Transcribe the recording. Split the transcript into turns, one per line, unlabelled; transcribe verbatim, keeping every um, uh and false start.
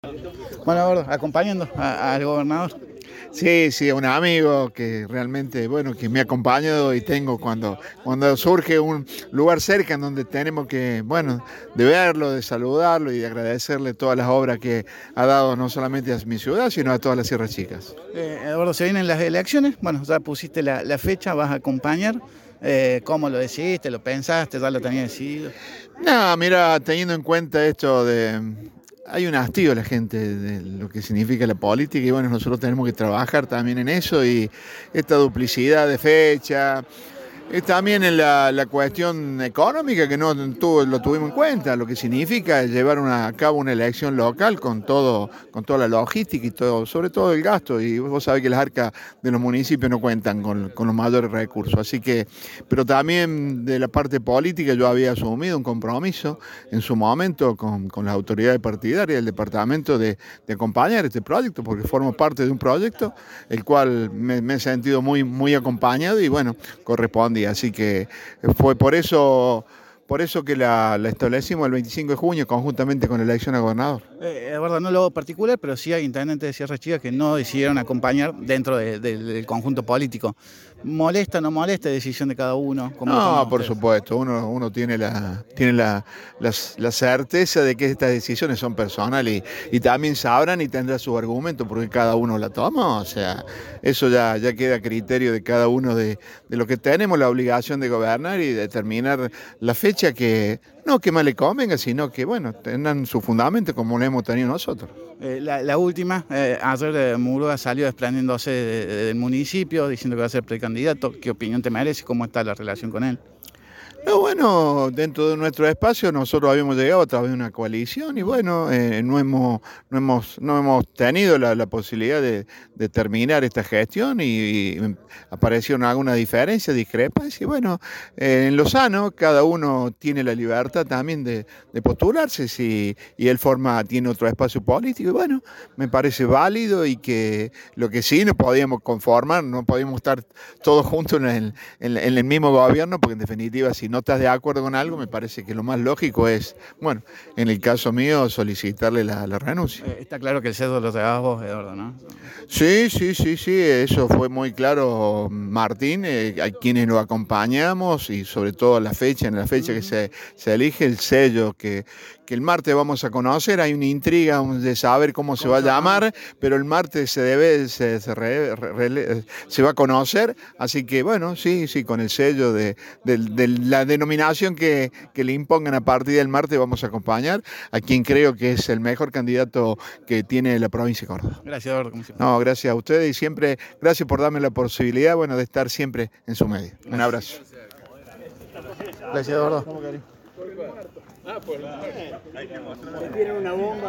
Bueno, Gordo, acompañando a- al gobernador.
Sí, sí, un amigo que realmente, bueno, que me ha acompañado y tengo cuando, cuando surge un lugar cerca en donde tenemos que, bueno, de verlo, de saludarlo y de agradecerle todas las obras que ha dado no solamente a mi ciudad, sino a todas las Sierras Chicas.
Eh, Gordo, se vienen las elecciones. Bueno, ya pusiste la, la fecha, vas a acompañar. Eh, ¿cómo lo decidiste? ¿Lo pensaste? ¿Ya lo tenías decidido?
No, mira, teniendo en cuenta esto de... Hay un hastío la gente de lo que significa la política y bueno, nosotros tenemos que trabajar también en eso y esta duplicidad de fecha. Es también en la, la cuestión económica que no tuvo, lo tuvimos en cuenta, lo que significa llevar una, a cabo una elección local con todo, con toda la logística y todo, sobre todo el gasto. Y vos sabés que las arcas de los municipios no cuentan con, con los mayores recursos. Así que, pero también de la parte política yo había asumido un compromiso en su momento con, con las autoridades partidarias del departamento de, de acompañar este proyecto, porque formo parte de un proyecto el cual me, me he sentido muy, muy acompañado y bueno, correspondía. Así que fue por eso, por eso que la, la establecimos el veinticinco de junio conjuntamente con la elección a gobernador.
Eh, Gordo, no lo hago particular, pero sí hay intendentes de Sierra Chica que no decidieron acompañar dentro de- de- del conjunto político. ¿Molesta o no molesta? Decisión de cada uno. ¿Cómo lo toman
No, por
ustedes?
supuesto, uno, uno tiene, la, tiene la, la, la certeza de que estas decisiones son personales y, y también sabrán y tendrán su argumento porque cada uno la toma, o sea, eso ya, ya queda a criterio de cada uno de, de los que tenemos la obligación de gobernar y determinar la fecha que, no que más le convenga, sino que, bueno, tengan su fundamento como lo hemos tenido nosotros.
Eh, la, la última, eh, ayer eh, Murúa salió desprendiéndose de- de- del municipio, diciendo que va a ser precandidato. ¿Qué opinión te merece? ¿Cómo está la relación con él?
No, bueno, dentro de nuestro espacio nosotros habíamos llegado a través de una coalición y bueno, eh, no, hemos, no, hemos, no hemos tenido la, la posibilidad de, de terminar esta gestión y, y aparecieron algunas diferencias, discrepancias y bueno, eh, en lo sano cada uno tiene la libertad también de, de postularse si, y él forma, tiene otro espacio político y bueno, me parece válido y que lo que sí no podíamos conformar, no podíamos estar todos juntos en el, en, en el mismo gobierno porque en definitiva si no estás de acuerdo con algo, me parece que lo más lógico es, bueno, en el caso mío, solicitarle la, la renuncia.
Eh, está claro que el cedo lo llevabas vos, Eduardo, ¿no?
Sí, sí, sí, sí, eso fue muy claro, Martín, eh, a quienes lo acompañamos y sobre todo la fecha, en la fecha que se, se elige el sello que, que el martes vamos a conocer, hay una intriga de saber cómo se va a llamar, pero el martes se debe, se, se, re, re, se va a conocer, así que bueno, sí, sí, con el sello de, de, de la denominación que, que le impongan a partir del martes vamos a acompañar a quien creo que es el mejor candidato que tiene la provincia de Córdoba.
Gracias, Eduardo. Como siempre.
No, gracias a ustedes y siempre, gracias por darme la posibilidad, bueno, de estar siempre en su medio. Un abrazo.
Gracias, Eduardo.
Tienen una bomba.